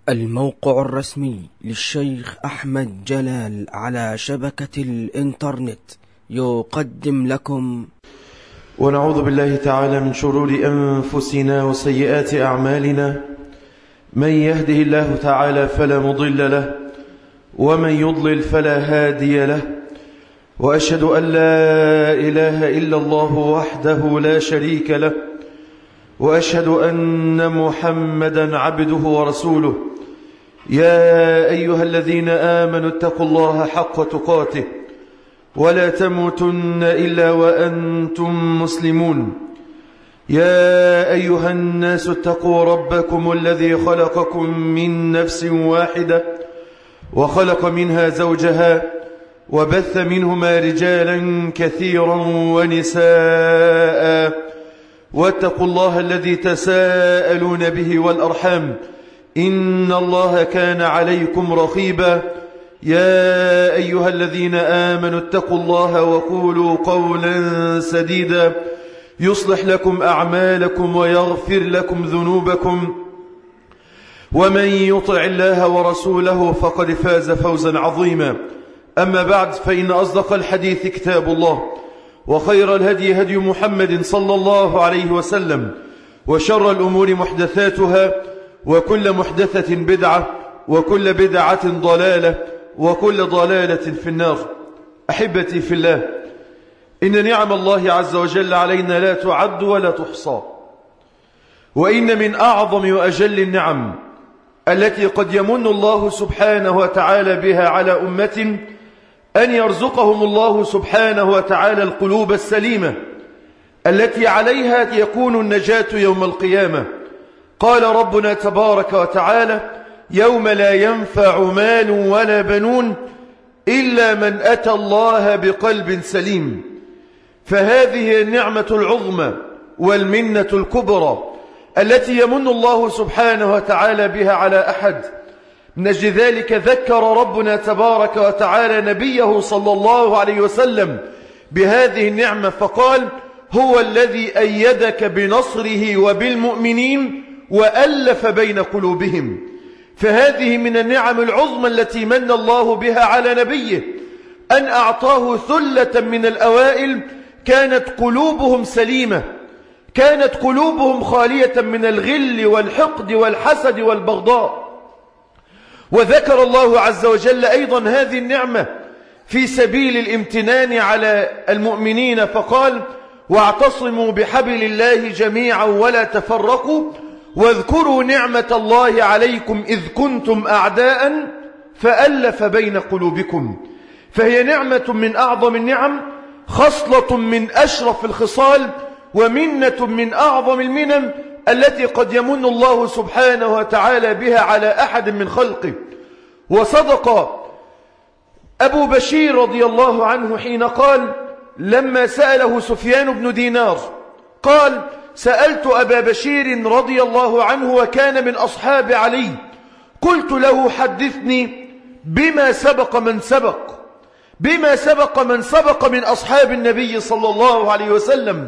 الموقع الرسمي للشيخ أحمد جلال على شبكة الإنترنت يقدم لكم. ونعوذ بالله تعالى من شرور أنفسنا وسيئات أعمالنا، من يهده الله تعالى فلا مضل له، ومن يضلل فلا هادي له، وأشهد أن لا إله إلا الله وحده لا شريك له، وأشهد أن محمدا عبده ورسوله. يا أيها الذين آمنوا اتقوا الله حق تقاته ولا تموتن إلا وأنتم مسلمون. يا أيها الناس اتقوا ربكم الذي خلقكم من نفس واحدة وخلق منها زوجها وبث منهما رجالا كثيرا ونساء، واتقوا الله الذي تساءلون به والأرحام، إن الله كان عليكم رقيبا. يا أيها الذين آمنوا اتقوا الله وقولوا قولا سديدا يصلح لكم أعمالكم ويغفر لكم ذنوبكم، ومن يطع الله ورسوله فقد فاز فوزا عظيما. أما بعد، فإن أصدق الحديث كتاب الله، وخير الهدي هدي محمد صلى الله عليه وسلم، وشر الأمور محدثاتها، وكل محدثة بدعة، وكل بدعة ضلالة، وكل ضلالة في النار. أحبتي في الله، إن نعم الله عز وجل علينا لا تعد ولا تحصى، وإن من أعظم وأجل النعم التي قد يمن الله سبحانه وتعالى بها على أمة أن يرزقهم الله سبحانه وتعالى القلوب السليمة التي عليها يكون النجاة يوم القيامة. قال ربنا تبارك وتعالى: يوم لا ينفع مال ولا بنون إلا من أتى الله بقلب سليم. فهذه النعمة العظمى والمنة الكبرى التي يمن الله سبحانه وتعالى بها على أحد. من أجل ذلك ذكر ربنا تبارك وتعالى نبيه صلى الله عليه وسلم بهذه النعمة فقال: هو الذي أيدك بنصره وبالمؤمنين وألف بين قلوبهم. فهذه من النعم العظمى التي من الله بها على نبيه، أن أعطاه ثلة من الأوائل كانت قلوبهم سليمة، كانت قلوبهم خالية من الغل والحقد والحسد والبغضاء. وذكر الله عز وجل أيضا هذه النعمة في سبيل الامتنان على المؤمنين فقال: واعتصموا بحبل الله جميعا ولا تفرقوا واذكروا نعمة الله عليكم إذ كنتم أعداء فألف بين قلوبكم. فهي نعمة من أعظم النعم، خصلة من أشرف الخصال، ومنة من أعظم المنن التي قد يمن الله سبحانه وتعالى بها على أحد من خلقه. وصدق أبو بشير رضي الله عنه حين قال لما سأله سفيان بن دينار قال: سألت أبا بشير رضي الله عنه وكان من أصحاب علي، قلت له: حدثني بما سبق من سبق، بما سبق من سبق من أصحاب النبي صلى الله عليه وسلم.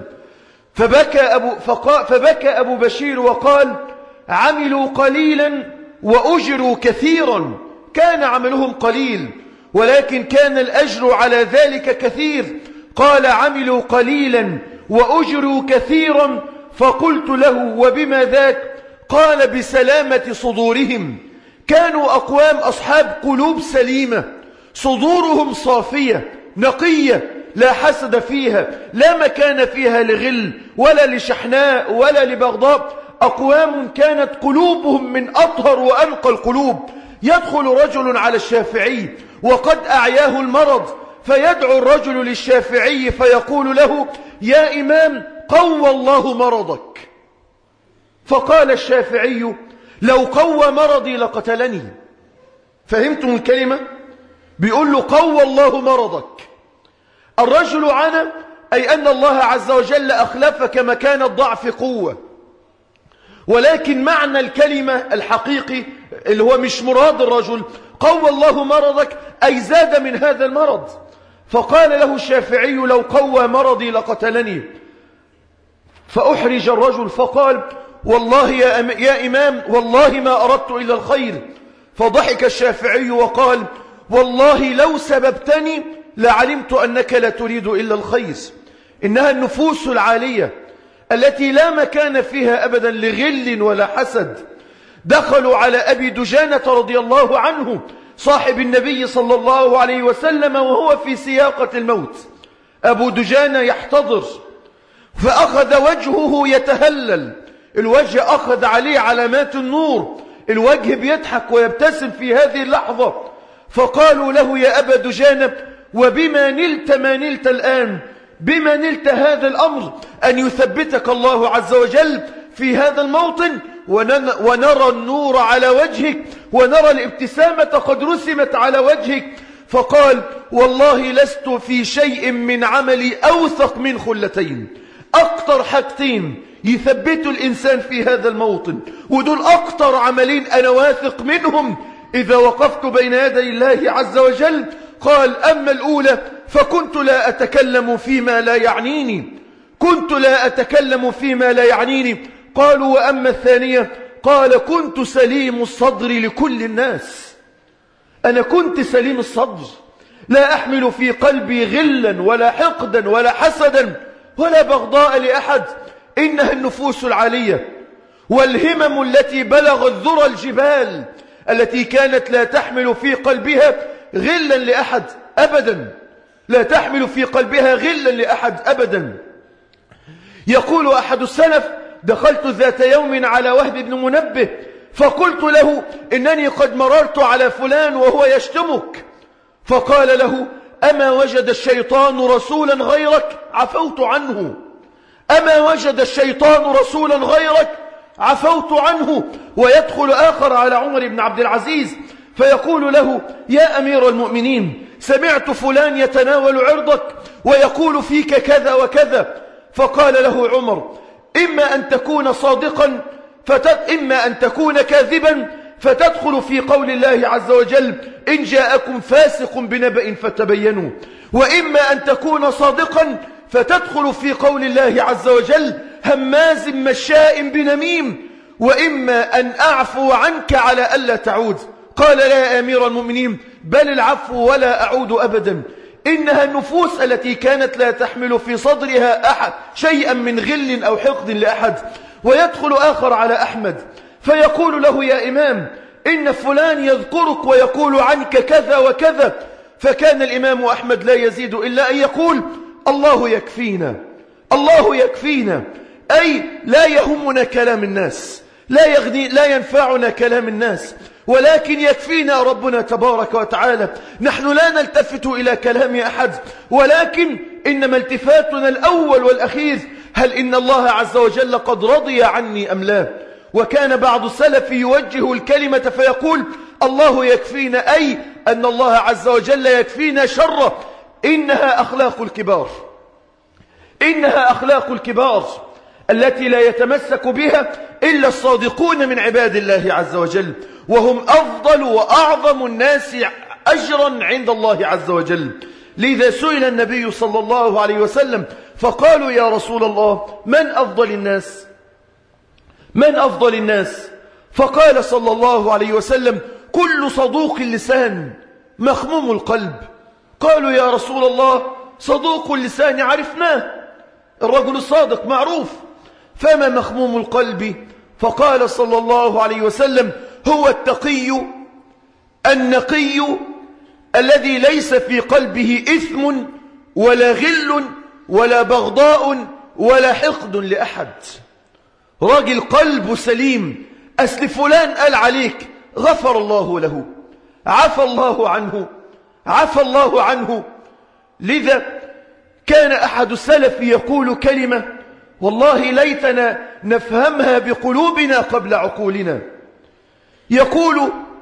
فبكى أبو بشير وقال: عملوا قليلا وأجروا كثيرا. كان عملهم قليل ولكن كان الأجر على ذلك كثير. قال: عملوا قليلا وأجروا كثيرا. فقلت له: وبما ذاك؟ قال: بسلامة صدورهم. كانوا أقوام أصحاب قلوب سليمة، صدورهم صافية نقية لا حسد فيها، لا مكان فيها لغل ولا لشحناء ولا لبغضاء. أقوام كانت قلوبهم من أطهر وأنقى القلوب. يدخل رجل على الشافعي وقد أعياه المرض، فيدعو الرجل للشافعي فيقول له: يا إمام، قوى الله مرضك. فقال الشافعي: لو قوى مرضي لقتلني. فهمتم الكلمة؟ بيقول له: قوى الله مرضك. الرجل عانى، أي أن الله عز وجل أخلفك مكان الضعف قوة. ولكن معنى الكلمة الحقيقي اللي هو مش مراد الرجل، قوى الله مرضك أي زاد من هذا المرض. فقال له الشافعي: لو قوى مرضي لقتلني. فأحرج الرجل فقال: والله يا إمام والله ما أردت إلا الخير. فضحك الشافعي وقال والله لو سببتني لعلمت أنك لا تريد إلا الخير. إنها النفوس العالية التي لا مكان فيها أبدا لغل ولا حسد. دخلوا على أبي دجانة رضي الله عنه صاحب النبي صلى الله عليه وسلم وهو في سياقة الموت. أبو دجانة يحتضر، فأخذ وجهه يتهلل، الوجه أخذ عليه علامات النور، الوجه بيضحك ويبتسم في هذه اللحظة. فقالوا له يا أبا دجانة وبما نلت ما نلت الآن؟ بما نلت هذا الأمر أن يثبتك الله عز وجل في هذا الموطن ونرى النور على وجهك ونرى الابتسامة قد رسمت على وجهك؟ فقال والله لست في شيء من عملي أوثق من خلتين. أكتر حاجتين يثبتوا الإنسان في هذا الموطن، ودول أكتر عملين أنا واثق منهم إذا وقفت بين يدي الله عز وجل. قال أما الأولى فكنت لا أتكلم فيما لا يعنيني، كنت لا أتكلم فيما لا يعنيني. قالوا وأما الثانية؟ قال كنت سليم الصدر لكل الناس. أنا كنت سليم الصدر، لا أحمل في قلبي غلا ولا حقدا ولا حسدا ولا بغضاء لأحد. إنها النفوس العالية والهمم التي بلغت ذرى الجبال، التي كانت لا تحمل في قلبها غلا لأحد أبدا، لا تحمل في قلبها غلا لأحد أبدا. يقول أحد السلف دخلت ذات يوم على وهب بن منبه فقلت له إنني قد مررت على فلان وهو يشتمك. فقال له أما وجد الشيطان رسولا غيرك عفوت عنه، أما وجد الشيطان رسولا غيرك عفوت عنه. ويدخل آخر على عمر بن عبد العزيز فيقول له يا أمير المؤمنين سمعت فلان يتناول عرضك ويقول فيك كذا وكذا. فقال له عمر إما أن تكون صادقا إما أن تكون كاذبا فتدخل في قول الله عز وجل إن جاءكم فاسق بنبأ فتبينوا، وإما أن تكون صادقا فتدخل في قول الله عز وجل هماز مشاء بنميم، وإما أن أعفو عنك على ألا تعود. قال لا يا أمير المؤمنين بل العفو ولا أعود أبدا. إنها النفوس التي كانت لا تحمل في صدرها أحد شيئا من غل أو حقد لأحد. ويدخل آخر على أحمد فيقول له يا إمام إن فلان يذكرك ويقول عنك كذا وكذا. فكان الإمام أحمد لا يزيد إلا أن يقول الله يكفينا، الله يكفينا، أي لا يهمنا كلام الناس، لا ينفعنا كلام الناس، ولكن يكفينا ربنا تبارك وتعالى. نحن لا نلتفت إلى كلام أحد، ولكن إنما التفاتنا الأول والأخير هل إن الله عز وجل قد رضي عني أم لا. وكان بعض السلف يوجه الكلمة فيقول الله يكفينا، أي أن الله عز وجل يكفينا شره. إنها أخلاق الكبار، إنها أخلاق الكبار التي لا يتمسك بها إلا الصادقون من عباد الله عز وجل، وهم أفضل وأعظم الناس أجرا عند الله عز وجل. لذا سئل النبي صلى الله عليه وسلم فقالوا يا رسول الله من أفضل الناس؟ من أفضل الناس؟ فقال صلى الله عليه وسلم كل صدوق اللسان مخموم القلب. قالوا يا رسول الله صدوق اللسان عرفناه، الرجل الصادق معروف، فما مخموم القلب؟ فقال صلى الله عليه وسلم هو التقي النقي الذي ليس في قلبه إثم ولا غل ولا بغضاء ولا حقد لأحد. راجل قلبه سليم، أسل فلان قال عليك غفر الله له، عفى الله عنه، عفى الله عنه. لذا كان أحد السلف يقول كلمة والله ليتنا نفهمها بقلوبنا قبل عقولنا. يقول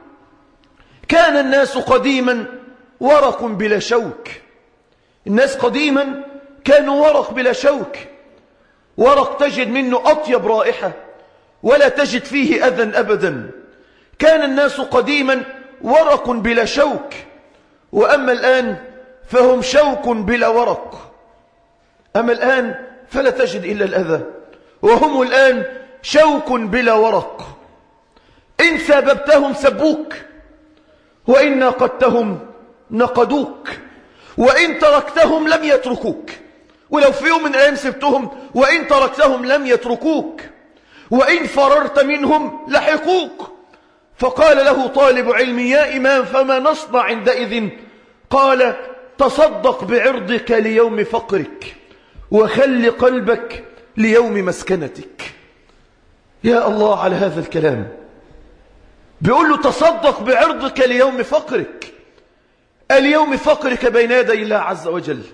كان الناس قديما ورق بلا شوك. الناس قديما كانوا ورق بلا شوك، ورق تجد منه أطيب رائحة ولا تجد فيه أذى أبدا. كان الناس قديما ورق بلا شوك، وأما الآن فهم شوك بلا ورق. أما الآن فلا تجد إلا الأذى، وهم الآن شوك بلا ورق، إن سببتهم سبوك، وإن ناقدتهم نقدوك، وإن تركتهم لم يتركوك. ولو في يوم من الأيام سبتهم وإن تركتهم لم يتركوك، وإن فررت منهم لحقوك. فقال له طالب علم: يا إمام فما نصنع عندئذ؟ قال: تصدق بعرضك ليوم فقرك، وخل قلبك ليوم مسكنتك. يا الله على هذا الكلام، بيقول له تصدق بعرضك ليوم فقرك، اليوم فقرك بين يدي الله عز وجل،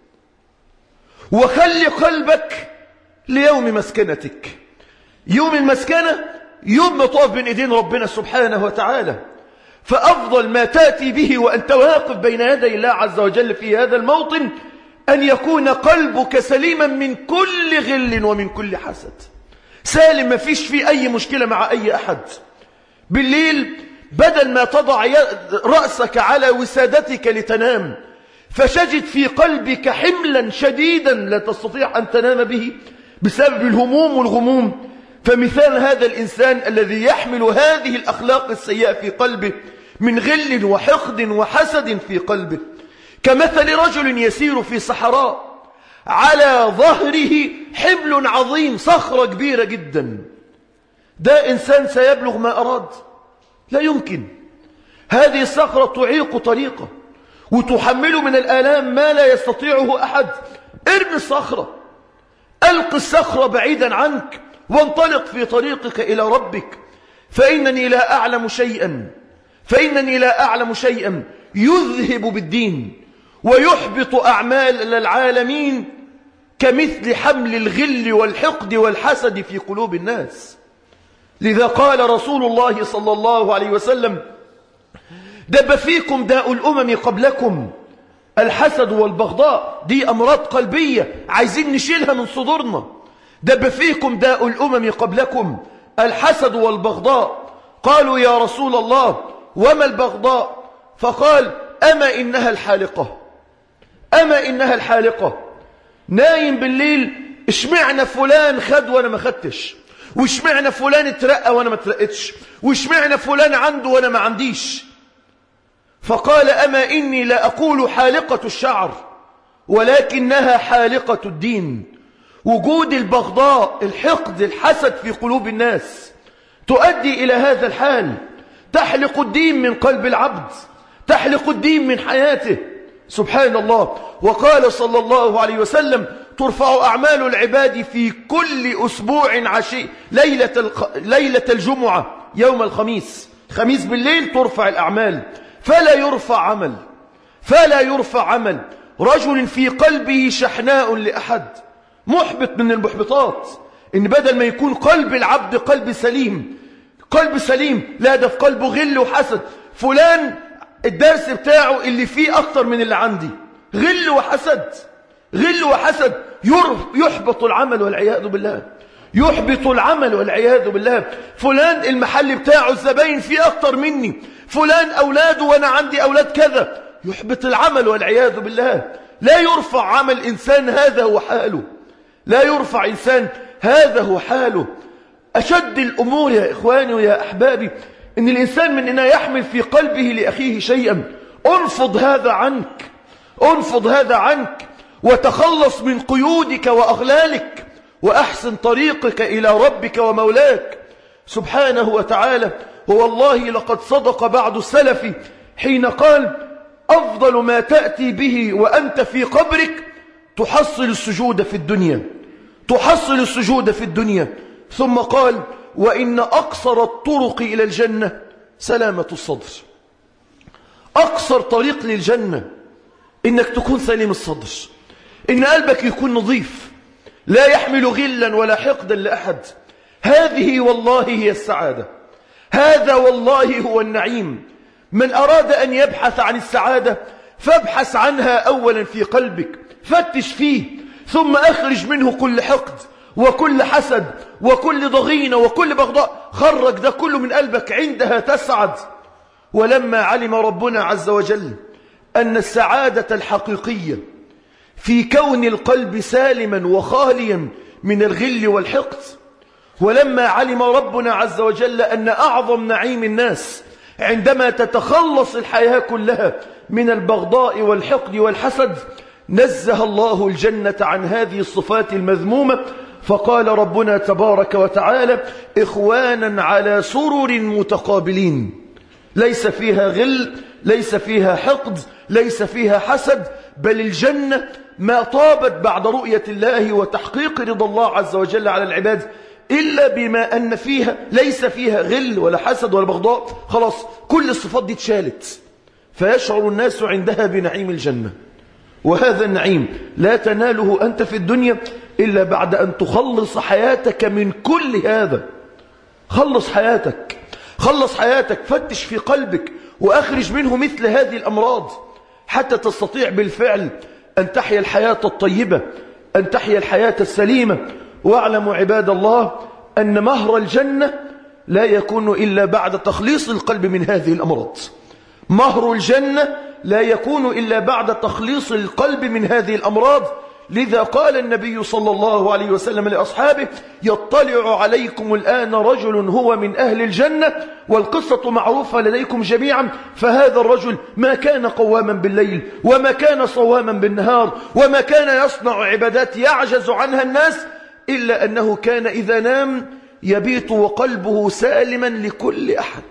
وخل قلبك ليوم مسكنتك. يوم المسكنة يوم ما تقف بين ايدين ربنا سبحانه وتعالى، فأفضل ما تأتي به وأنت واقف بين يدي الله عز وجل في هذا الموطن أن يكون قلبك سليما من كل غل ومن كل حسد، سالم، ما فيش فيه أي مشكلة مع أي أحد. بالليل بدل ما تضع رأسك على وسادتك لتنام فشجد في قلبك حملا شديدا لا تستطيع أن تنام به بسبب الهموم والغموم، فمثال هذا الإنسان الذي يحمل هذه الأخلاق السيئة في قلبه من غل وحقد وحسد في قلبه كمثل رجل يسير في صحراء على ظهره حمل عظيم، صخرة كبيرة جدا. ده إنسان سيبلغ ما أراد؟ لا يمكن. هذه الصخرة تعيق طريقه وتحمله من الآلام ما لا يستطيعه أحد. ارمي الصخرة، ألق الصخرة بعيدا عنك وانطلق في طريقك إلى ربك. فإنني لا أعلم شيئا يذهب بالدين ويحبط أعمال العالمين كمثل حمل الغل والحقد والحسد في قلوب الناس. لذا قال رسول الله صلى الله عليه وسلم: دب فيكم داء الأمم قبلكم الحسد والبغضاء. دي أمراض قلبية عايزين نشيلها من صدورنا. دب فيكم داء الأمم قبلكم الحسد والبغضاء. قالوا: يا رسول الله وما البغضاء؟ فقال: أما إنها الحالقة. نايم بالليل: اشمعنا فلان خد وانا ما خدتش، واشمعنا فلان اترقى وانا ما اترقتش، واشمعنا فلان عنده وانا ما عنديش. فقال: أما إني لا أقول حالقة الشعر ولكنها حالقة الدين. وجود البغضاء، الحقد، الحسد في قلوب الناس تؤدي إلى هذا الحال. تحلق الدين من قلب العبد، تحلق الدين من حياته. سبحان الله. وقال صلى الله عليه وسلم: ترفع أعمال العباد في كل أسبوع عشي ليلة الجمعة يوم الخميس بالليل ترفع الأعمال، فلا يرفع عمل رجل في قلبه شحناء لأحد. محبط من المحبطات إن بدل ما يكون قلب العبد قلب سليم، لا ده في قلبه غل وحسد. فلان الدرس بتاعه اللي فيه أكتر من اللي عندي، غل وحسد يحبط العمل والعياذ بالله. فلان المحل بتاعه الزباين فيه أكتر مني، فلان أولاده وأنا عندي أولاد كذا، يحبط العمل والعياذ بالله. لا يرفع عمل إنسان، هذا هو حاله. أشد الأمور يا إخواني ويا أحبابي إن الإنسان من أنه يحمل في قلبه لأخيه شيئا. انفض هذا عنك وتخلص من قيودك وأغلالك وأحسن طريقك إلى ربك ومولاك سبحانه وتعالى. والله لقد صدق بعض السلف حين قال: أفضل ما تأتي به وأنت في قبرك تحصل السجود في الدنيا. ثم قال: وإن أقصر الطرق إلى الجنة سلامة الصدر. أقصر طريق للجنة إنك تكون سليم الصدر، إن قلبك يكون نظيف لا يحمل غلا ولا حقدا لأحد. هذه والله هي السعادة، هذا والله هو النعيم. من أراد أن يبحث عن السعادة فابحث عنها أولا في قلبك، فتش فيه، ثم أخرج منه كل حقد وكل حسد وكل ضغينة وكل بغضاء. خرج ده كله من قلبك، عندها تسعد. ولما علم ربنا عز وجل أن السعادة الحقيقية في كون القلب سالما وخاليا من الغل والحقد، ولما علم ربنا عز وجل أن أعظم نعيم الناس عندما تتخلص الحياة كلها من البغضاء والحقد والحسد، نزه الله الجنة عن هذه الصفات المذمومة، فقال ربنا تبارك وتعالى: إخوانا على سرر متقابلين، ليس فيها غل، ليس فيها حقد، ليس فيها حسد، بل الجنة ما طابت بعد رؤية الله وتحقيق رضا الله عز وجل على العباد إلا بما أن فيها ليس فيها غل ولا حسد ولا بغضاء. خلاص كل الصفات دي اتشالت، فيشعر الناس عندها بنعيم الجنة. وهذا النعيم لا تناله أنت في الدنيا إلا بعد أن تخلص حياتك من كل هذا. خلص حياتك، خلص حياتك، فتش في قلبك وأخرج منه مثل هذه الأمراض حتى تستطيع بالفعل أن تحيا الحياة الطيبة، أن تحيا الحياة السليمة. واعلموا عباد الله أن مهر الجنة لا يكون إلا بعد تخليص القلب من هذه الأمراض. مهر الجنة لا يكون إلا بعد تخليص القلب من هذه الأمراض. لذا قال النبي صلى الله عليه وسلم لأصحابه: يطلع عليكم الآن رجل هو من أهل الجنة، والقصة معروفة لديكم جميعا. فهذا الرجل ما كان قواما بالليل، وما كان صواما بالنهار، وما كان يصنع عبادات يعجز عنها الناس، إلا أنه كان إذا نام يبيت وقلبه سالما لكل أحد.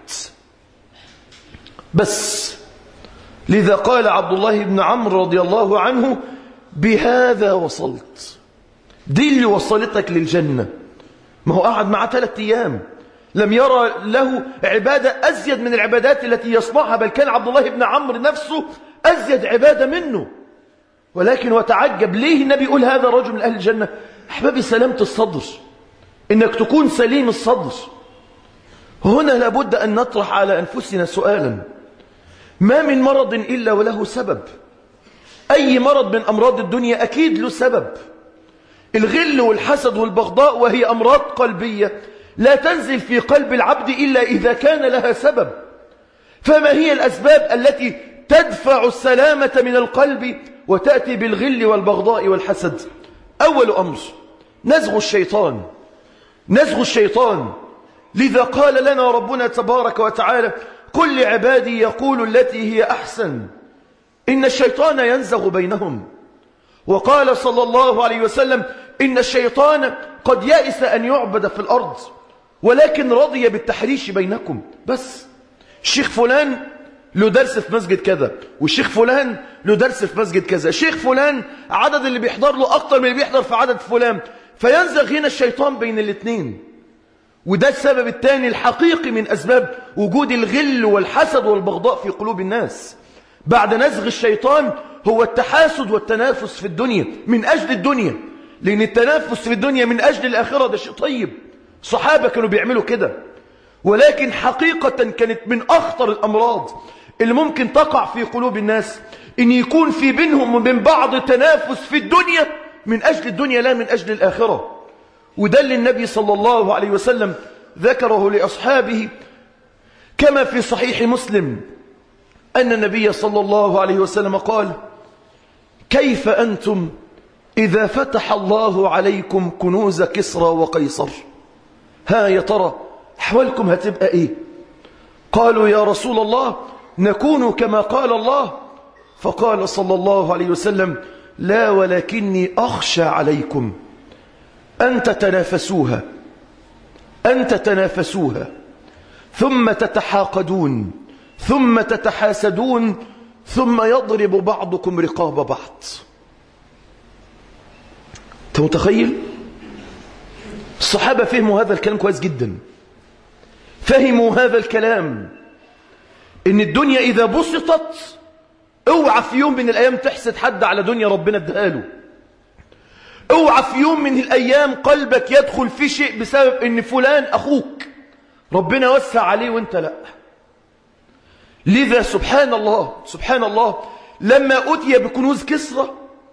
بس لذا قال عبد الله بن عمرو رضي الله عنه: بهذا وصلت. دي اللي وصلتك للجنة. ما هو قعد معه 3 أيام لم يرى له عبادة أزيد من العبادات التي يصنعها، بل كان عبد الله بن عمرو نفسه أزيد عبادة منه. ولكن وتعجب ليه النبي يقول هذا رجل من أهل الجنة؟ أحبابي، سلامة الصدر، إنك تكون سليم الصدر. هنا لابد أن نطرح على أنفسنا سؤالا: ما من مرض إلا وله سبب. أي مرض من أمراض الدنيا أكيد له سبب. الغل والحسد والبغضاء وهي أمراض قلبية لا تنزل في قلب العبد إلا إذا كان لها سبب. فما هي الأسباب التي تدفع السلامة من القلب وتأتي بالغل والبغضاء والحسد؟ أول أمر نزغ الشيطان. نزغ الشيطان. لذا قال لنا ربنا تبارك وتعالى: قل لعبادي يقول التي هي أحسن إن الشيطان ينزغ بينهم. وقال صلى الله عليه وسلم: إن الشيطان قد يأس أن يعبد في الأرض ولكن رضي بالتحريش بينكم. بس الشيخ فلان له درس في مسجد كذا، والشيخ فلان له درس في مسجد كذا، الشيخ فلان عدد اللي بيحضر له أكتر من اللي بيحضر في عدد فلان، فينزغ هنا الشيطان بين الاثنين. وده السبب الثاني الحقيقي من أسباب وجود الغل والحسد والبغضاء في قلوب الناس بعد نزغ الشيطان، هو التحاسد والتنافس في الدنيا من أجل الدنيا. لأن التنافس في الدنيا من أجل الآخرة ده شيء طيب، صحابة كانوا بيعملوا كده. ولكن حقيقة كانت من أخطر الأمراض اللي ممكن تقع في قلوب الناس إن يكون في بينهم وبين بعض تنافس في الدنيا من أجل الدنيا لا من أجل الآخرة. وده اللي النبي صلى الله عليه وسلم ذكره لأصحابه كما في صحيح مسلم أن النبي صلى الله عليه وسلم قال: كيف أنتم إذا فتح الله عليكم كنوز كسرى وقيصر؟ ها يا ترى أحوالكم هتبقى إيه؟ قالوا: يا رسول الله نكون كما قال الله. فقال صلى الله عليه وسلم: لا، ولكني أخشى عليكم أن تتنافسوها، أن تتنافسوها ثم تتحاقدون ثم تتحاسدون ثم يضرب بعضكم رقاب بعض. أنت متخيل؟ الصحابة فهموا هذا الكلام كويس جدا، فهموا هذا الكلام إن الدنيا إذا بسطت اوعى في يوم من الأيام تحسد حد على دنيا ربنا اداله. اوعى في يوم من الأيام قلبك يدخل في شيء بسبب إن فلان أخوك ربنا وسع عليه وانت لا. لذا سبحان الله سبحان الله لما أتي بكنوز كسرى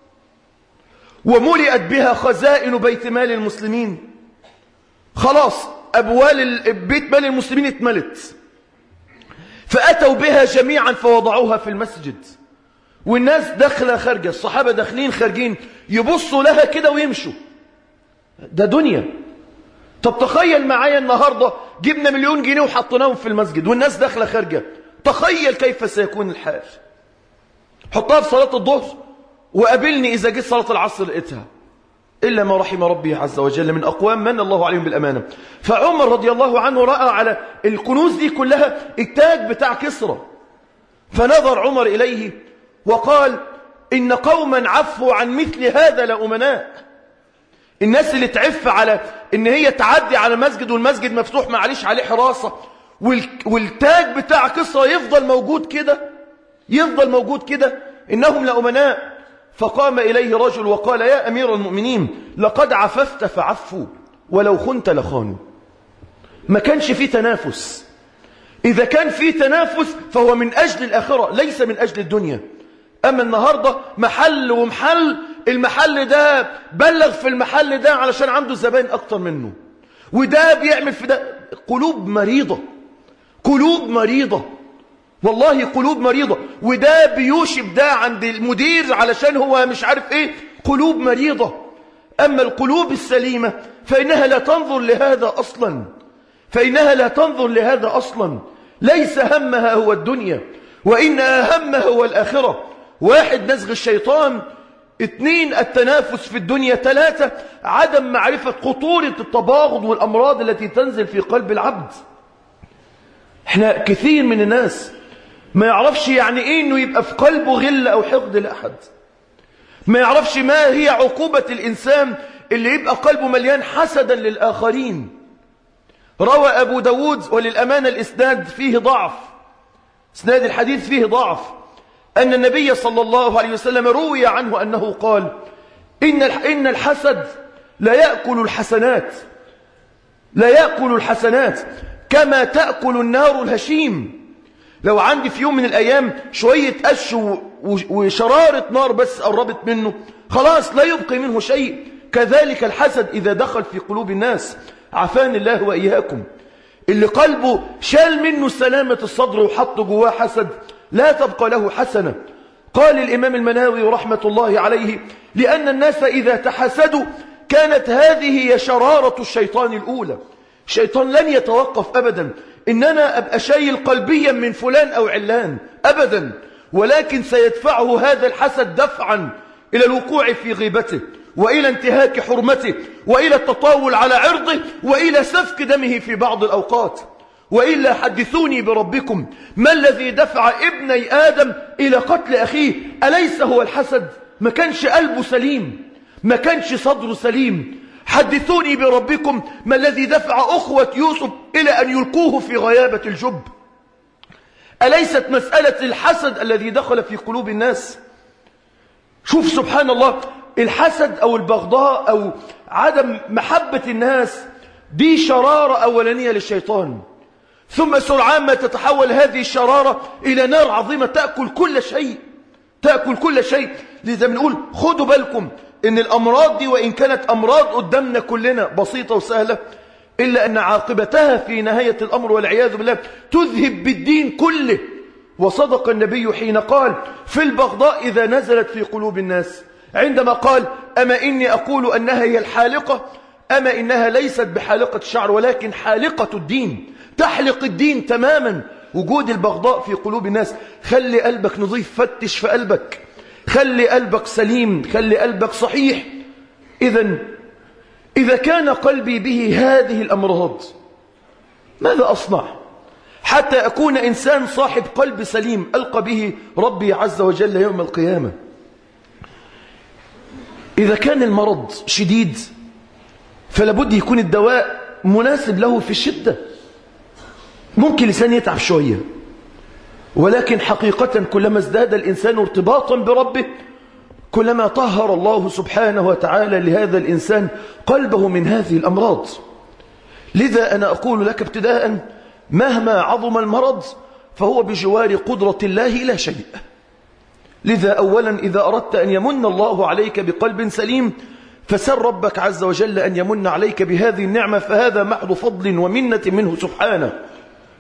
وملئت بها خزائن بيت مال المسلمين، خلاص أبوال بيت مال المسلمين اتملت، فأتوا بها جميعا فوضعوها في المسجد، والناس داخله خارجه، الصحابة داخلين خارجين يبصوا لها كده ويمشوا. ده دنيا، طب تخيل معايا النهاردة جبنا 1,000,000 جنيه وحطيناهم في المسجد والناس داخلة خارجة، تخيل كيف سيكون الحال. حطها في صلاة الظهر وقابلني إذا جيت صلاة العصر لقيتها، إلا ما رحم ربي عز وجل من أقوام من الله عليهم بالأمانة. فعمر رضي الله عنه رأى على الكنوز دي كلها التاج بتاع كسرى، فنظر عمر إليه وقال إن قوما عفوا عن مثل هذا لأمناء. الناس اللي تعف على إن هي تعدي على المسجد والمسجد مفتوح معليش عليه حراسة والتاج بتاع كسرى يفضل موجود كده، إنهم لأمناء. فقام إليه رجل وقال يا أمير المؤمنين لقد عففت فعفوا ولو خنت لخانوا. ما كانش فيه تنافس. إذا كان فيه تنافس فهو من أجل الآخرة ليس من أجل الدنيا. أما النهاردة محل ومحل، المحل ده بلغ في المحل ده علشان عنده زبائن أكتر منه، وده بيعمل في ده. قلوب مريضة والله، قلوب مريضة. وده بيوشب ده عند المدير علشان هو مش عارف ايه، قلوب مريضة. أما القلوب السليمة فإنها لا تنظر لهذا أصلا، ليس همها هو الدنيا وإنها همها هو الآخرة. 1 نزغ الشيطان، 2 التنافس في الدنيا، 3 عدم معرفة خطورة التباغض والأمراض التي تنزل في قلب العبد. احنا كثير من الناس ما يعرفش يعني ايه انه يبقى في قلبه غل او حقد لأحد، ما يعرفش ما هي عقوبة الإنسان اللي يبقى قلبه مليان حسدا للآخرين. روى أبو داود وللأمانة الإسناد فيه ضعف، إسناد الحديث فيه ضعف، أن النبي صلى الله عليه وسلم روي عنه أنه قال إن الحسد لا يأكل الحسنات كما تأكل النار الهشيم. لو عندي في يوم من الأيام شوية قش وشرارة نار بس قربت منه خلاص لا يبقي منه شيء، كذلك الحسد إذا دخل في قلوب الناس، عافاني الله وإياكم. اللي قلبه شال منه سلامة الصدر وحط جواه حسد لا تبقى له حسنة. قال الإمام المناوي رحمة الله عليه لأن الناس إذا تحسدوا كانت هذه هي شرارة الشيطان الأولى. الشيطان لن يتوقف أبدا إن أنا أبقى شايل قلبيا من فلان أو علان أبدا، ولكن سيدفعه هذا الحسد دفعا إلى الوقوع في غيبته وإلى انتهاك حرمته وإلى التطاول على عرضه وإلى سفك دمه في بعض الأوقات. وإلا حدثوني بربكم ما الذي دفع ابني آدم إلى قتل أخيه؟ أليس هو الحسد؟ ما كانش قلبه سليم، ما كانش صدره سليم. حدثوني بربكم ما الذي دفع أخوة يوسف إلى أن يلقوه في غيابة الجب؟ أليست مسألة الحسد الذي دخل في قلوب الناس؟ شوف سبحان الله، الحسد أو البغضاء أو عدم محبة الناس دي شرارة أولانية للشيطان، ثم سرعان ما تتحول هذه الشرارة إلى نار عظيمة تأكل كل شيء. لذا بنقول خدوا بالكم إن الأمراض دي وإن كانت أمراض قدامنا كلنا بسيطة وسهلة، إلا أن عاقبتها في نهاية الأمر والعياذ بالله تذهب بالدين كله. وصدق النبي حين قال في البغضاء إذا نزلت في قلوب الناس، عندما قال أما إني أقول أنها هي الحالقة، أما إنها ليست بحالقة الشعر ولكن حالقة الدين، تحلق الدين تماما. وجود البغضاء في قلوب الناس. خلي قلبك نظيف، فتش في قلبك، خلي قلبك سليم، خلي قلبك صحيح. إذا كان قلبي به هذه الأمراض ماذا أصنع حتى أكون إنسان صاحب قلب سليم ألقى به ربي عز وجل يوم القيامة؟ إذا كان المرض شديد فلابد يكون الدواء مناسب له في الشدة. ممكن الإنسان يتعب شوية، ولكن حقيقة كلما ازداد الإنسان ارتباطا بربه كلما طهر الله سبحانه وتعالى لهذا الإنسان قلبه من هذه الأمراض. لذا أنا أقول لك ابتداء مهما عظم المرض فهو بجوار قدرة الله لا شيء. لذا أولا إذا أردت أن يمن الله عليك بقلب سليم فسل ربك عز وجل أن يمن عليك بهذه النعمة، فهذا محض فضل ومنة منه سبحانه.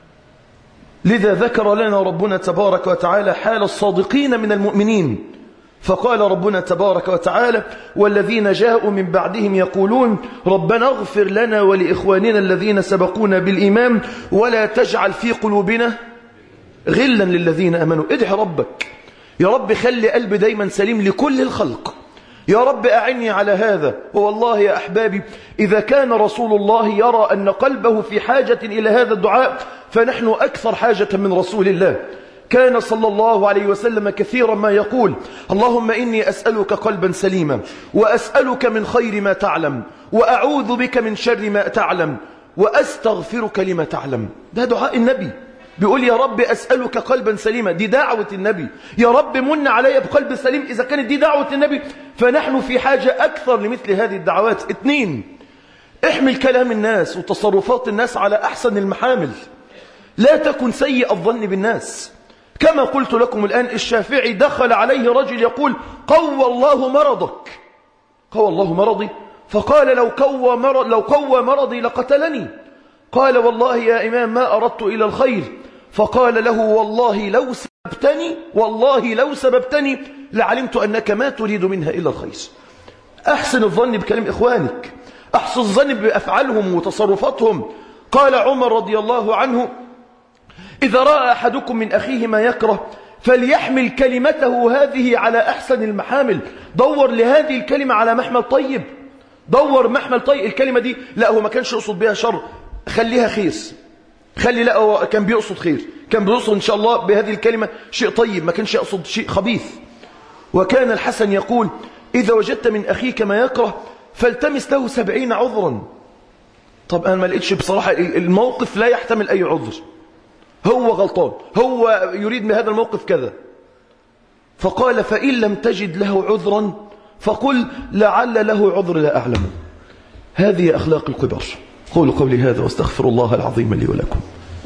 لذا ذكر لنا ربنا تبارك وتعالى حال الصادقين من المؤمنين فقال ربنا تبارك وتعالى: والذين جاءوا من بعدهم يقولون ربنا اغفر لنا ولإخواننا الذين سبقونا بالإيمان ولا تجعل في قلوبنا غلا للذين آمنوا. ادعي ربك: يا رب خلي قلبي دايما سليم لكل الخلق، يا رب أعني على هذا. والله يا أحبابي إذا كان رسول الله يرى أن قلبه في حاجة إلى هذا الدعاء فنحن أكثر حاجة من رسول الله. كان صلى الله عليه وسلم كثيرا ما يقول: اللهم إني أسألك قلبا سليما، وأسألك من خير ما تعلم، وأعوذ بك من شر ما تعلم، وأستغفرك لما تعلم. ده دعاء النبي، بيقول يا رب أسألك قلبا سليما. دي دعوة النبي، يا رب من علي بقلب سليم. إذا كانت دي دعوة النبي فنحن في حاجة أكثر لمثل هذه الدعوات. 2: احمل كلام الناس وتصرفات الناس على أحسن المحامل، لا تكن سيء الظن بالناس. كما قلت لكم الآن، الشافعي دخل عليه رجل يقول: قوى الله مرضك. قوى الله مرضي؟ فقال: لو قوى مرضي لقتلني. قال: والله يا إمام ما أردت إلى الخير. فقال له: والله لو سببتني لعلمت أنك ما تريد منها إلا الخير. أحسن الظن بكلام إخوانك، أحسن الظن بأفعالهم وتصرفاتهم. قال عمر رضي الله عنه: إذا رأى أحدكم من أخيه ما يكره فليحمل كلمته هذه على أحسن المحامل. دور لهذه الكلمة على محمل طيب، دور محمل طيب. الكلمة دي لا هو ما كانش يقصد بها شر، خليها خير. لا هو كان بيقصد خير، كان بيقصد إن شاء الله بهذه الكلمة شيء طيب، ما كانش يقصد شيء خبيث. وكان الحسن يقول: إذا وجدت من أخيك ما يكره فالتمس له 70 عذرا. طب أنا ما لقيتش بصراحة، الموقف لا يحتمل أي عذر، هو غلطان، هو يريد من هذا الموقف كذا. فقال: فإن لم تجد له عذرا فقل لعل له عذر لا أعلم. هذه أخلاق الكبار. قولوا قولي هذا واستغفر الله العظيم لي ولكم.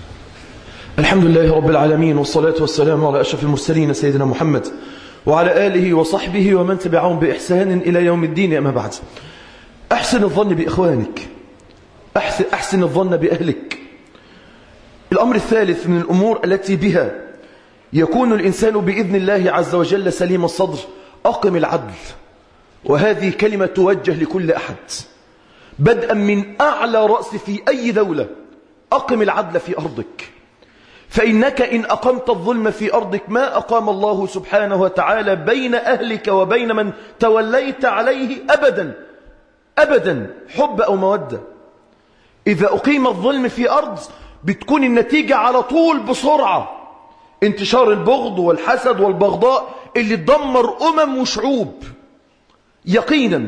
الحمد لله رب العالمين، والصلاة والسلام على أشرف المرسلين سيدنا محمد وعلى آله وصحبه ومن تبعهم بإحسان إلى يوم الدين. أما بعد، أحسن الظن بإخوانك، أحسن الظن بأهلك. الأمر الثالث من الأمور التي بها يكون الإنسان بإذن الله عز وجل سليم الصدر: أقم العدل. وهذه كلمة توجه لكل أحد بدءا من أعلى رأس في أي دولة. أقم العدل في أرضك، فإنك إن أقمت الظلم في أرضك ما أقام الله سبحانه وتعالى بين أهلك وبين من توليت عليه أبدا أبدا حب أو مودة. إذا أقيم الظلم في أرض بتكون النتيجة على طول بسرعة انتشار البغض والحسد والبغضاء اللي تدمر وشعوب يقينا.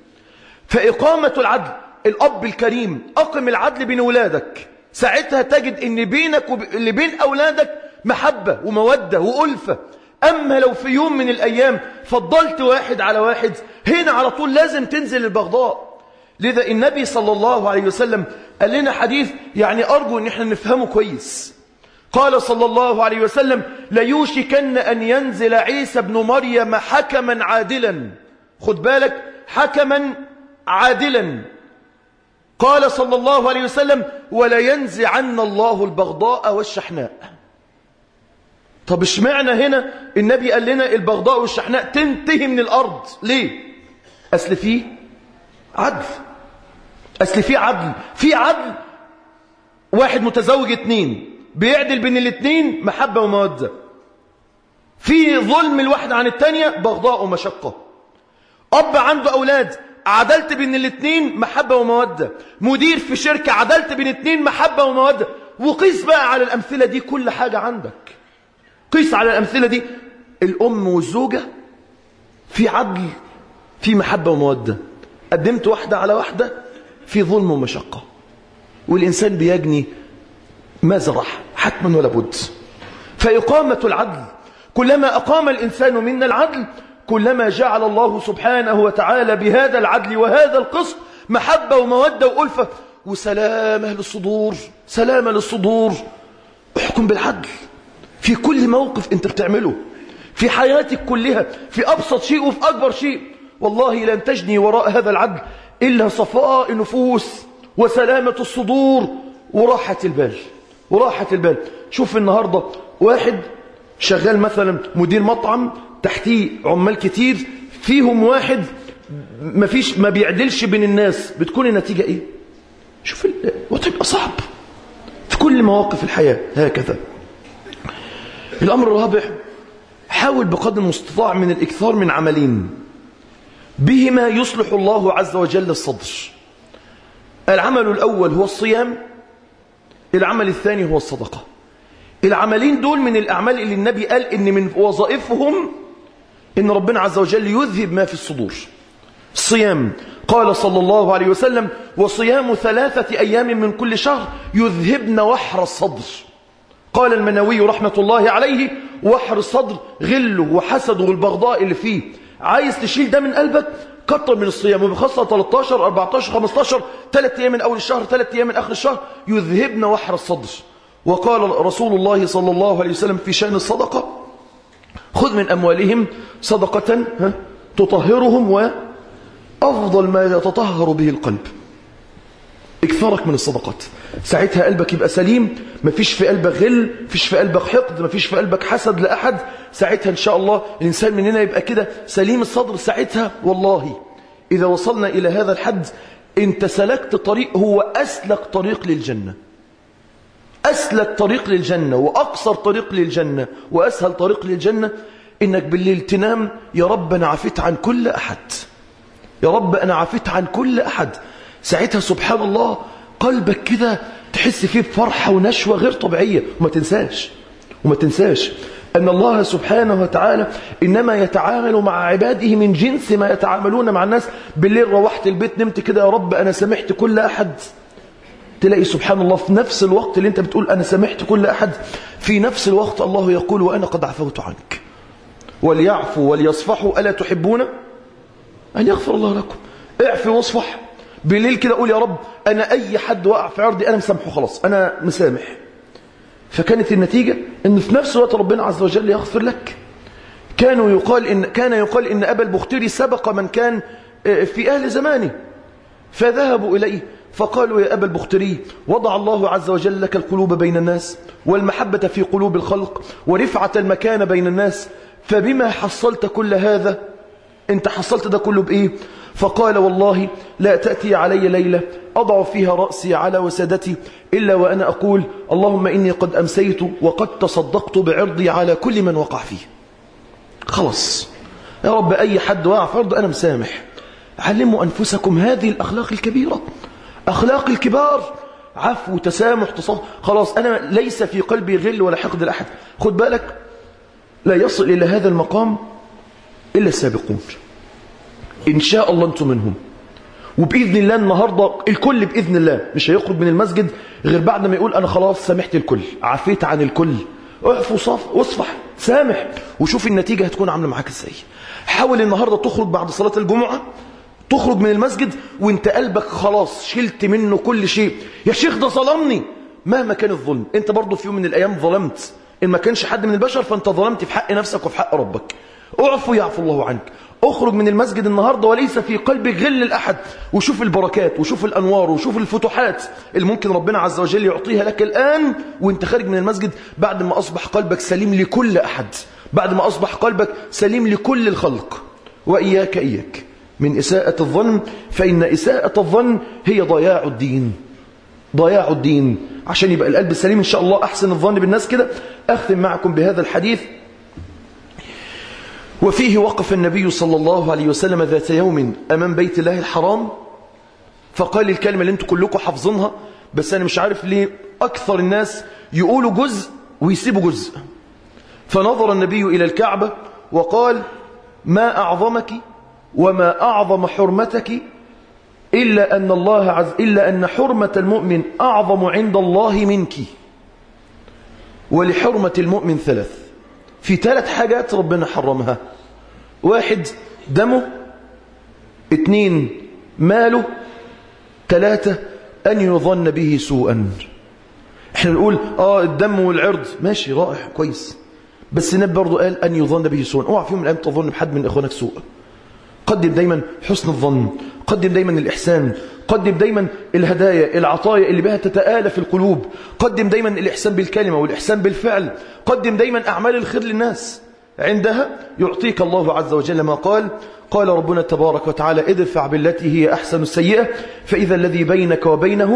فإقامة العدل، الأب الكريم أقم العدل بين أولادك، ساعتها تجد ان بينك اللي بين أولادك محبة ومودة وألفة. أما لو في يوم من الأيام فضلت واحد على واحد، هنا على طول لازم تنزل البغضاء. لذا النبي صلى الله عليه وسلم قال لنا حديث يعني أرجو أن احنا نفهمه كويس. قال صلى الله عليه وسلم: ليوشكن أن ينزل عيسى بن مريم حكما عادلا. خد بالك، حكما عادلا. قال صلى الله عليه وسلم: ولا ينزعن الله البغضاء والشحناء. طب اشمعنى هنا النبي قال لنا البغضاء والشحناء تنتهي من الأرض؟ ليه؟ أصل فيه عدل، أصل فيه عدل. في عدل، واحد متزوج 2 بيعدل بين الاثنين محبة ومودة. في ظلم الواحد عن الثانية بغضاء ومشقة. أب عنده أولاد، عدلت بين الاثنين محبة ومودة. مدير في شركة، عدلت بين 2 محبة ومودة. وقيس بقى على الأمثلة دي كل حاجة عندك، قيس على الأمثلة دي. الأم والزوجة في عدل، في محبة ومودة. قدمت واحدة على واحدة في ظلم ومشقة، والإنسان بيجني ما زرع حتما ولا بد. فإقامة العدل، كلما أقام الإنسان منا العدل كلما جعل الله سبحانه وتعالى بهذا العدل وهذا القسط محبة ومودة وألفة وسلامة للصدور، سلامة للصدور. احكم بالعدل في كل موقف انت بتعمله في حياتك كلها، في أبسط شيء وفي أكبر شيء. والله لن تجني وراء هذا العدل إلا صفاء النفوس وسلامة الصدور وراحة البال، وراحة البال. شوف النهاردة واحد شغال مثلا مدير مطعم، تحتيه عمال كتير، فيهم واحد ما بيعدلش بين الناس، بتكون النتيجة ايه؟ شوف وتبقى صعب في كل مواقف الحياة. هكذا. الأمر الرابع، حاول بقدر المستطاع من الإكثار من عملين بهما يصلح الله عز وجل الصدر. العمل الأول هو الصيام، العمل الثاني هو الصدقة. العملين دول من الأعمال اللي النبي قال إن من وظائفهم إن ربنا عز وجل يذهب ما في الصدور. الصيام قال صلى الله عليه وسلم: وصيام 3 أيام من كل شهر يذهبن وحر الصدر. قال المنوي رحمة الله عليه: وحر الصدر غله وحسده والبغضاء اللي فيه. عايز تشيل ده من قلبك، كتر من الصيام، وبخاصة 13 14 15 3 أيام من أول الشهر 3 أيام من آخر الشهر يذهبن وحر الصدر. وقال رسول الله صلى الله عليه وسلم في شأن الصدقة: خذ من أموالهم صدقة تطهرهم وأفضل ما يتطهر به القلب. اكثرك من الصدقات، ساعتها قلبك يبقى سليم، مفيش في قلبك غل، مفيش في قلبك حقد، مفيش في قلبك حسد لأحد. ساعتها إن شاء الله الإنسان مننا يبقى كده سليم الصدر. ساعتها والله إذا وصلنا إلى هذا الحد انت سلكت طريق هو أسلك طريق للجنة، أسلك طريق للجنة وأقصر طريق للجنة وأسهل طريق للجنة. إنك بالليل تنام: يا رب أنا عفيت عن كل أحد، يا رب أنا عفيت عن كل أحد. ساعتها سبحان الله قلبك كده تحس فيه بفرحة ونشوة غير طبيعية. وما تنساش أن الله سبحانه وتعالى إنما يتعامل مع عباده من جنس ما يتعاملون مع الناس. بالليل روحت البيت نمت كده: يا رب أنا سامحت كل أحد. تلاقي سبحان الله في نفس الوقت اللي انت بتقول أنا سامحت كل أحد، في نفس الوقت الله يقول: وأنا قد عفوت عنك. وليعفوا وليصفحوا ألا تحبون أن يغفر الله لكم. اعفي واصفح. بالليل كده قول: يا رب أنا أي حد وقع في عرضي أنا مسامحه، خلاص أنا مسامح. فكانت النتيجة أن في نفس الوقت ربنا عز وجل يغفر لك. كان يقال إن أبا البختري سبق من كان في أهل زمانه، فذهبوا إليه فقالوا: يا أبا البختري، وضع الله عز وجل لك القلوب بين الناس والمحبة في قلوب الخلق ورفعة المكان بين الناس، فبما حصلت كل هذا؟ انت حصلت ده كله بإيه؟ فقال: والله لا تأتي علي ليلة أضع فيها رأسي على وسادتي إلا وأنا أقول: اللهم إني قد أمسيت وقد تصدقت بعرضي على كل من وقع فيه. خلاص يا رب أي حد وقع في عرض أنا مسامح. علموا أنفسكم هذه الأخلاق الكبيرة، أخلاق الكبار، عفو تسامح تصفح. خلاص أنا ليس في قلبي غل ولا حقد لأحد. خد بالك لا يصل إلى هذا المقام إلا السابقون، إن شاء الله أنتم منهم. وبإذن الله النهاردة الكل بإذن الله مش هيخرج من المسجد غير بعد ما يقول: أنا خلاص سامحت الكل، عفيت عن الكل. اعفو واصفح، سامح، وشوف النتيجة هتكون عاملة معاك ازاي. حاول النهاردة تخرج بعد صلاة الجمعة، تخرج من المسجد وانت قلبك خلاص شلت منه كل شيء. يا شيخ ده ظلمني، مهما كان الظلم انت برضو في يوم من الأيام ظلمت. إن ما كانش حد من البشر فانت ظلمت في حق نفسك وفي حق ربك. اعفو يعفو الله عنك. اخرج من المسجد النهاردة وليس في قلبك غل الأحد، وشوف البركات وشوف الأنوار وشوف الفتوحات اللي ممكن ربنا عز وجل يعطيها لك الآن وانت خارج من المسجد، بعد ما أصبح قلبك سليم لكل أحد، بعد ما أصبح قلبك سليم لكل الخلق. وإياك من إساءة الظن، فإن إساءة الظن هي ضياع الدين، ضياع الدين. عشان يبقى القلب سليم إن شاء الله أحسن الظن بالناس كده. أختم معكم بهذا الحديث. وفيه وقف النبي صلى الله عليه وسلم ذات يوم أمام بيت الله الحرام، فقال الكلمة اللي انتم كلكم حافظينها، بس أنا مش عارف ليه أكثر الناس يقولوا جزء ويسيبوا جزء. فنظر النبي إلى الكعبة وقال: ما أعظمك وما أعظم حرمتك إلا أن حرمة المؤمن أعظم عند الله منك، ولحرمة المؤمن في 3 حاجات ربنا حرمها: 1 دمه، 2 ماله، 3 أن يظن به سوءا. احنا نقول الدم والعرض ماشي رائع كويس، بس النبي برضه قال أن يظن به سوءا. اوعى في يوم من الأيام تظن بحد من إخوانك سوء. قدم دايما حسن الظن، قدم دايما الإحسان، قدم دايما الهدايا العطايا اللي بها تتآلف القلوب. قدم دايما الإحسان بالكلمة والإحسان بالفعل. قدم دايما أعمال الخير للناس، عندها يعطيك الله عز وجل ما قال ربنا تبارك وتعالى ادفع بالتي هي أحسن السيئة فإذا الذي بينك وبينه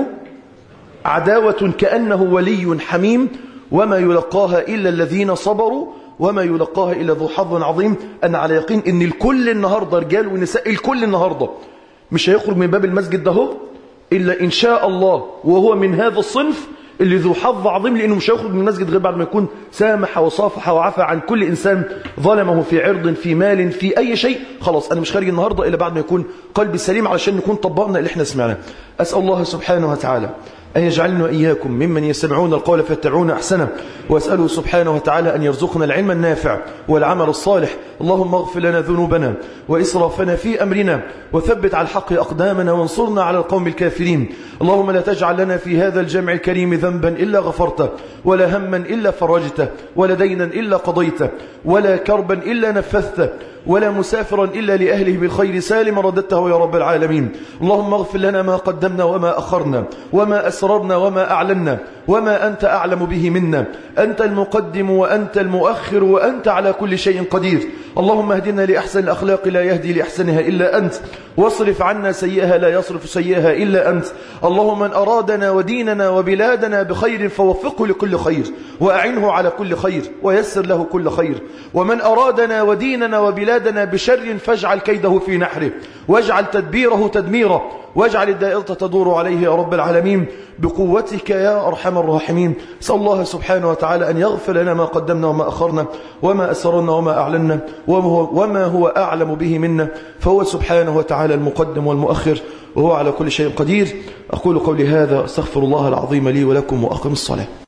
عداوة كأنه ولي حميم وما يلقاها إلا الذين صبروا وما يلقاها إلا ذو حظ عظيم. أنا على يقين إن الكل النهاردة رجال ونساء الكل النهاردة مش هيخرج من باب المسجد ده إلا إن شاء الله وهو من هذا الصنف اللي ذو حظ عظيم، لأنه مش هيخرج من المسجد غير بعد ما يكون سامح وصافح وعفى عن كل إنسان ظلمه في عرض في مال في أي شيء. خلاص أنا مش خارج النهاردة إلا بعد ما يكون قلبي سليم علشان نكون طبقنا اللي احنا سمعناه. أسأل الله سبحانه وتعالى أن يجعلنا وإياكم ممن يستمعون القول فيتبعون أحسنه، وأسأله سبحانه وتعالى أن يرزقنا العلم النافع والعمل الصالح. اللهم اغفر لنا ذنوبنا وإسرافنا في أمرنا وثبت على الحق أقدامنا وانصرنا على القوم الكافرين. اللهم لا تجعل لنا في هذا الجمع الكريم ذنبا إلا غفرته ولا هما إلا فرجته ولا دينا إلا قضيته ولا كربا إلا نفذته ولا مسافرا إلا لأهله بالخير سالما رددته يا رب العالمين. اللهم اغفر لنا ما قدمنا وما أخرنا وما أسررنا وما أعلنا وما أنت أعلم به منا. أنت المقدم وأنت المؤخر وأنت على كل شيء قدير. اللهم اهدنا لأحسن الأخلاق لا يهدي لأحسنها إلا أنت، واصرف عنا سيئها لا يصرف سيئها إلا أنت. اللهم من أرادنا وديننا وبلادنا بخير فوفقه لكل خير وأعنه على كل خير ويسر له كل خير، ومن أرادنا وديننا وبلادنا بشر فاجعل كيده في نحره واجعل تدبيره تدميرا واجعل الدائرة تدور عليه يا رب العالمين بقوتك يا أرحم الراحمين. سأل الله سبحانه وتعالى أن يغفر لنا ما قدمنا وما أخرنا وما أسررنا وما أعلنا وما هو أعلم به منا، فهو سبحانه وتعالى المقدم والمؤخر وهو على كل شيء قدير. أقول قولي هذا، أستغفر الله العظيم لي ولكم وأقم الصلاة.